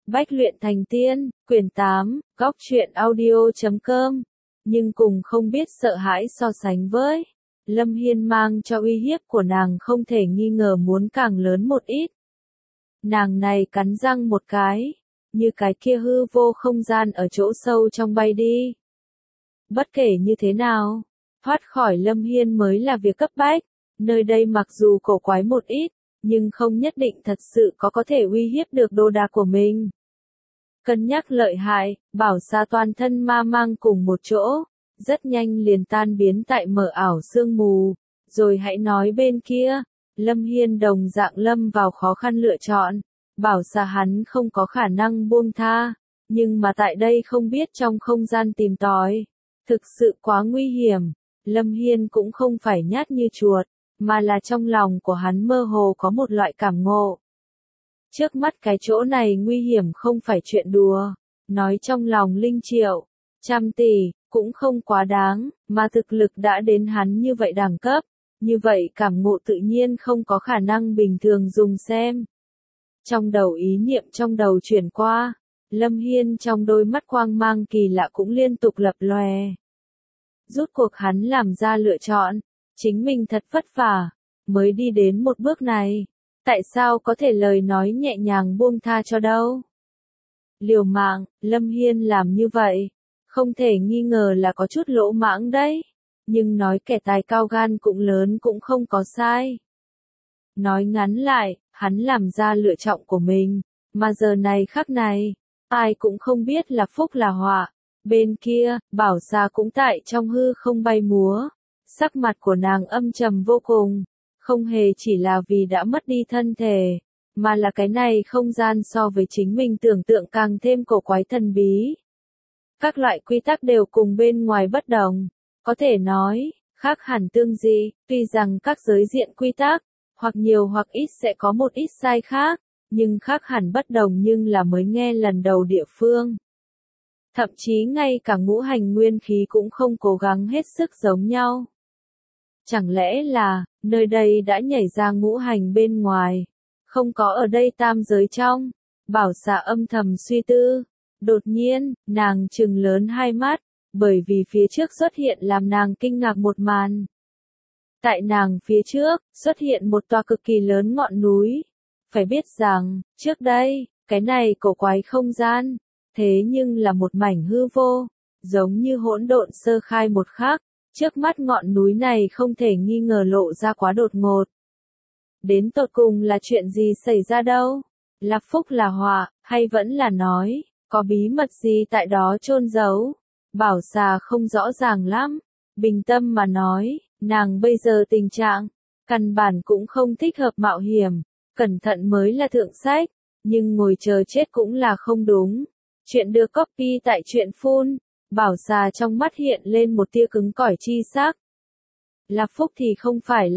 Bách luyện thành tiên, quyển 8, góc truyện audio.com. Nhưng cùng không biết sợ hãi so sánh với Lâm Hiên mang cho uy hiếp của nàng không thể nghi ngờ muốn càng lớn một ít. Nàng này cắn răng một cái, như cái kia hư vô không gian ở chỗ sâu trong bay đi. Bất kể như thế nào, thoát khỏi Lâm Hiên mới là việc cấp bách, nơi đây mặc dù cổ quái một ít, nhưng không nhất định thật sự có thể uy hiếp được đồ đạc của mình. Cân nhắc lợi hại, bảo xa toàn thân ma mang cùng một chỗ, rất nhanh liền tan biến tại mờ ảo sương mù, rồi hãy nói bên kia, Lâm Hiên đồng dạng lâm vào khó khăn lựa chọn, bảo xa hắn không có khả năng buông tha, nhưng mà tại đây không biết trong không gian tìm tòi, thực sự quá nguy hiểm, Lâm Hiên cũng không phải nhát như chuột, mà là trong lòng của hắn mơ hồ có một loại cảm ngộ. Trước mắt cái chỗ này nguy hiểm không phải chuyện đùa, nói trong lòng Linh Triệu, 100 tỷ, cũng không quá đáng, mà thực lực đã đến hắn như vậy đẳng cấp, như vậy cảm ngộ tự nhiên không có khả năng bình thường dùng xem. Trong đầu ý niệm trong đầu chuyển qua, Lâm Hiên trong đôi mắt quang mang kỳ lạ cũng liên tục lập lòe. Rút cuộc hắn làm ra lựa chọn, chính mình thật vất vả, mới đi đến một bước này. Tại sao có thể lời nói nhẹ nhàng buông tha cho đâu? Liều mạng, Lâm Hiên làm như vậy, không thể nghi ngờ là có chút lỗ mãng đấy. Nhưng nói kẻ tài cao gan cũng lớn cũng không có sai. Nói ngắn lại, hắn làm ra lựa chọn của mình, mà giờ này khắc này, ai cũng không biết là phúc là họa. Bên kia, bảo xa cũng tại trong hư không bay múa, sắc mặt của nàng âm trầm vô cùng. Không hề chỉ là vì đã mất đi thân thể, mà là cái này không gian so với chính mình tưởng tượng càng thêm cổ quái thần bí. Các loại quy tắc đều cùng bên ngoài bất đồng, có thể nói, khác hẳn tương dị, tuy rằng các giới diện quy tắc, hoặc nhiều hoặc ít sẽ có một ít sai khác, nhưng khác hẳn bất đồng nhưng là mới nghe lần đầu địa phương. Thậm chí ngay cả ngũ hành nguyên khí cũng không cố gắng hết sức giống nhau. Chẳng lẽ là, nơi đây đã nhảy ra ngũ hành bên ngoài, không có ở đây tam giới trong, bảo xạ âm thầm suy tư. Đột nhiên, nàng trừng lớn hai mắt, bởi vì phía trước xuất hiện làm nàng kinh ngạc một màn. Tại nàng phía trước, xuất hiện một tòa cực kỳ lớn ngọn núi. Phải biết rằng, trước đây, cái này cổ quái không gian, thế nhưng là một mảnh hư vô, giống như hỗn độn sơ khai một khắc. Trước mắt ngọn núi này không thể nghi ngờ lộ ra quá đột ngột. Đến tột cùng là chuyện gì xảy ra đâu? Là phúc là họa, hay vẫn là nói, có bí mật gì tại đó chôn giấu? Bảo xà không rõ ràng lắm. Bình tâm mà nói, nàng bây giờ tình trạng, căn bản cũng không thích hợp mạo hiểm, cẩn thận mới là thượng sách, nhưng ngồi chờ chết cũng là không đúng. Chuyện được copy tại truyện phun. Bảo xà trong mắt hiện lên một tia cứng cỏi chi sắc. Là phúc thì không phải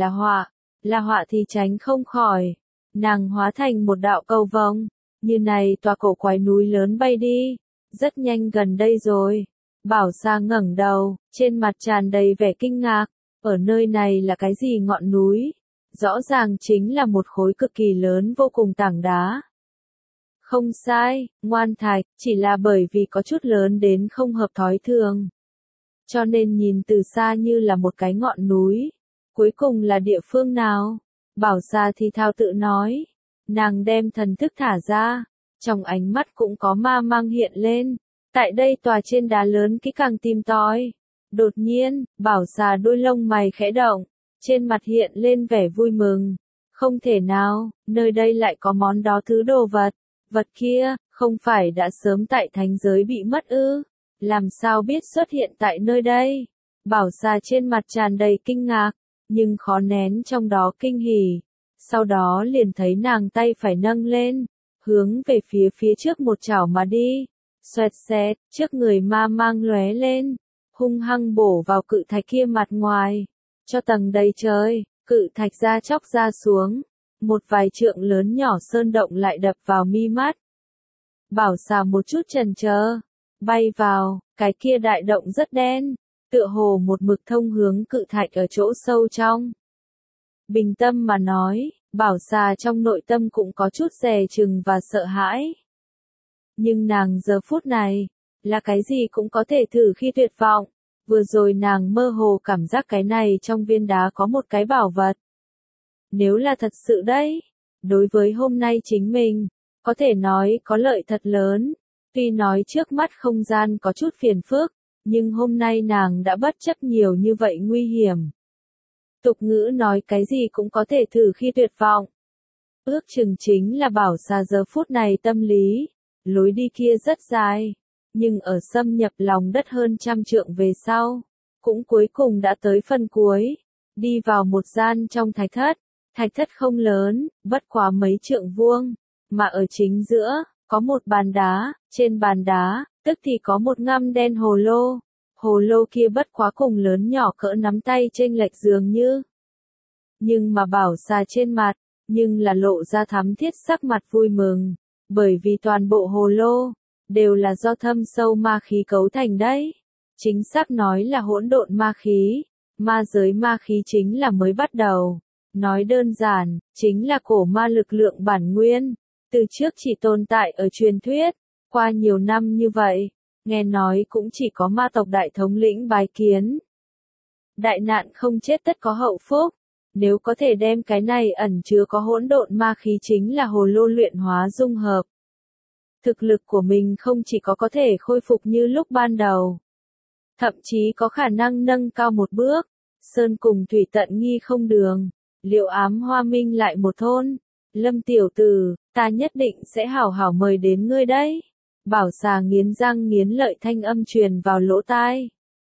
là họa thì tránh không khỏi. Nàng hóa thành một đạo cầu vồng, như này tòa cổ quái núi lớn bay đi, rất nhanh gần đây rồi. Bảo xà ngẩng đầu, trên mặt tràn đầy vẻ kinh ngạc, ở nơi này là cái gì ngọn núi? Rõ ràng chính là một khối cực kỳ lớn vô cùng tảng đá. Không sai, ngoan thạch, chỉ là bởi vì có chút lớn đến không hợp thói thường. Cho nên nhìn từ xa như là một cái ngọn núi. Cuối cùng là địa phương nào? Bảo xa thì thao tự nói. Nàng đem thần thức thả ra. Trong ánh mắt cũng có ma mang hiện lên. Tại đây tòa trên đá lớn kỹ càng tìm tòi. Đột nhiên, bảo xà đôi lông mày khẽ động. Trên mặt hiện lên vẻ vui mừng. Không thể nào, nơi đây lại có món đó thứ đồ vật. Vật kia, không phải đã sớm tại thánh giới bị mất ư? Làm sao biết xuất hiện tại nơi đây? Bảo xà trên mặt tràn đầy kinh ngạc, nhưng khó nén trong đó kinh hỉ. Sau đó liền thấy nàng tay phải nâng lên, hướng về phía trước một chảo mà đi. Xoẹt xẹt, trước người ma mang lóe lên, hung hăng bổ vào cự thạch kia mặt ngoài. Cho tầng đầy trời, cự thạch ra chóc ra xuống. Một vài trượng lớn nhỏ sơn động lại đập vào mi mắt. Bảo xà một chút chần chờ, bay vào, cái kia đại động rất đen, tựa hồ một mực thông hướng cự thạch ở chỗ sâu trong. Bình tâm mà nói, bảo xà trong nội tâm cũng có chút dè chừng và sợ hãi. Nhưng nàng giờ phút này, là cái gì cũng có thể thử khi tuyệt vọng. Vừa rồi nàng mơ hồ cảm giác cái này trong viên đá có một cái bảo vật. Nếu là thật sự đấy, đối với hôm nay chính mình, có thể nói có lợi thật lớn. Tuy nói trước mắt không gian có chút phiền phức, nhưng hôm nay nàng đã bất chấp nhiều như vậy nguy hiểm. Tục ngữ nói cái gì cũng có thể thử khi tuyệt vọng. Ước chừng chính là Bảo Xà giờ phút này tâm lý, lối đi kia rất dài, nhưng ở xâm nhập lòng đất hơn 100 trượng về sau, cũng cuối cùng đã tới phần cuối, đi vào một gian trong thạch thất không lớn, bất quá mấy trượng vuông, mà ở chính giữa, có một bàn đá, trên bàn đá, tức thì có một ngăm đen hồ lô kia bất quá cùng lớn nhỏ cỡ nắm tay chênh lệch dường như. Nhưng mà Bảo Xà trên mặt, nhưng là lộ ra thắm thiết sắc mặt vui mừng, bởi vì toàn bộ hồ lô, đều là do thâm sâu ma khí cấu thành đấy. Chính xác nói là hỗn độn ma khí, ma giới ma khí chính là mới bắt đầu. Nói đơn giản, chính là cổ ma lực lượng bản nguyên, từ trước chỉ tồn tại ở truyền thuyết, qua nhiều năm như vậy, nghe nói cũng chỉ có ma tộc đại thống lĩnh bái kiến. Đại nạn không chết tất có hậu phúc, nếu có thể đem cái này ẩn chứa có hỗn độn ma khí chính là hồ lô luyện hóa dung hợp. Thực lực của mình không chỉ có thể khôi phục như lúc ban đầu, thậm chí có khả năng nâng cao một bước, sơn cùng thủy tận nghi không đường, liệu ám hoa minh lại một thôn. Lâm tiểu tử, ta nhất định sẽ hảo hảo mời đến ngươi đấy. Bảo Xà nghiến răng nghiến lợi thanh âm truyền vào lỗ tai.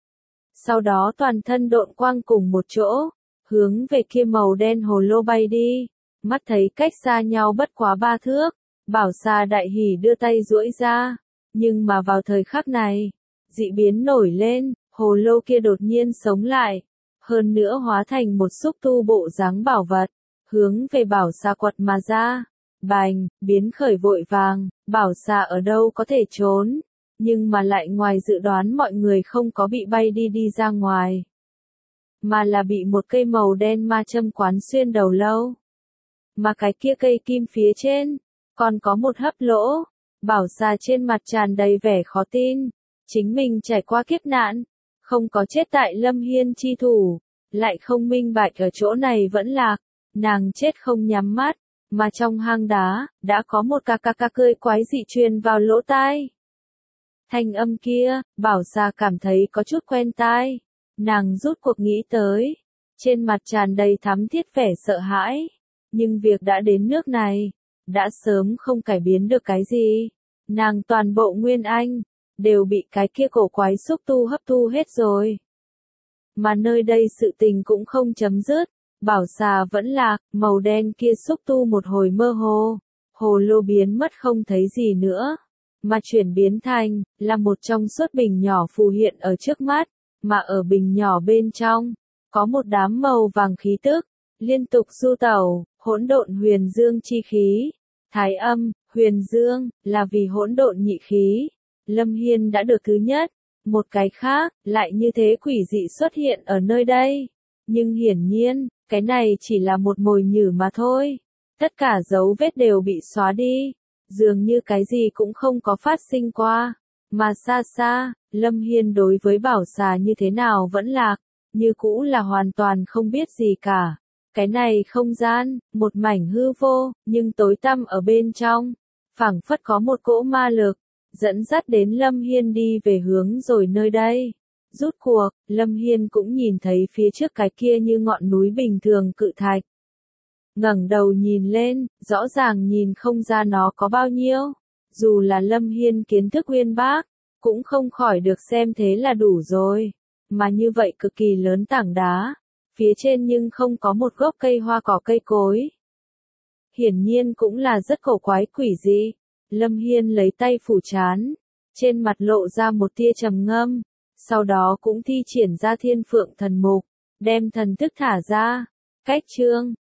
Sau đó toàn thân độn quang cùng một chỗ, hướng về kia màu đen hồ lô bay đi, mắt thấy cách xa nhau bất quá 3 thước, Bảo Xà đại hỉ đưa tay duỗi ra, nhưng mà vào thời khắc này, dị biến nổi lên, hồ lô kia đột nhiên sống lại, hơn nữa hóa thành một xúc tu bộ dáng bảo vật, hướng về Bảo Xà quật mà ra. Bành, biến khởi vội vàng, Bảo Xà ở đâu có thể trốn, nhưng mà lại ngoài dự đoán mọi người không có bị bay đi ra ngoài, mà là bị một cây màu đen ma châm quán xuyên đầu lâu. Mà cái kia cây kim phía trên, còn có một hấp lỗ. Bảo Xà trên mặt tràn đầy vẻ khó tin, chính mình trải qua kiếp nạn, không có chết tại Lâm Hiên chi thủ, lại không minh bạch ở chỗ này vẫn lạc, nàng chết không nhắm mắt, mà trong hang đá, đã có một ca cười quái dị truyền vào lỗ tai. Thanh âm kia, Bảo Xà cảm thấy có chút quen tai, nàng rút cuộc nghĩ tới, trên mặt tràn đầy thắm thiết vẻ sợ hãi, nhưng việc đã đến nước này, đã sớm không cải biến được cái gì, nàng toàn bộ nguyên anh, đều bị cái kia cổ quái xúc tu hấp thu hết rồi. Mà nơi đây sự tình cũng không chấm dứt, Bảo Xà vẫn lạc, màu đen kia xúc tu một hồi mơ hồ lô biến mất không thấy gì nữa, mà chuyển biến thành, là một trong suốt bình nhỏ phù hiện ở trước mắt, mà ở bình nhỏ bên trong, có một đám màu vàng khí tức, liên tục du tẩu, hỗn độn huyền dương chi khí, thái âm, huyền dương, là vì hỗn độn nhị khí, Lâm Hiên đã được thứ nhất, một cái khác, lại như thế quỷ dị xuất hiện ở nơi đây, nhưng hiển nhiên, cái này chỉ là một mồi nhử mà thôi, tất cả dấu vết đều bị xóa đi, dường như cái gì cũng không có phát sinh qua, mà xa xa, Lâm Hiên đối với Bảo Xà như thế nào vẫn lạc, như cũ là hoàn toàn không biết gì cả. Cái này không gian, một mảnh hư vô, nhưng tối tăm ở bên trong, phảng phất có một cỗ ma lực, dẫn dắt đến Lâm Hiên đi về hướng rồi nơi đây. Rút cuộc, Lâm Hiên cũng nhìn thấy phía trước cái kia như ngọn núi bình thường cự thạch. Ngẩng đầu nhìn lên, rõ ràng nhìn không ra nó có bao nhiêu. Dù là Lâm Hiên kiến thức uyên bác, cũng không khỏi được xem thế là đủ rồi. Mà như vậy cực kỳ lớn tảng đá, phía trên nhưng không có một gốc cây hoa cỏ cây cối. Hiển nhiên cũng là rất cổ quái quỷ dị. Lâm Hiên lấy tay phủ trán, trên mặt lộ ra một tia trầm ngâm, sau đó cũng thi triển ra Thiên Phượng thần mục, đem thần thức thả ra. Cách chương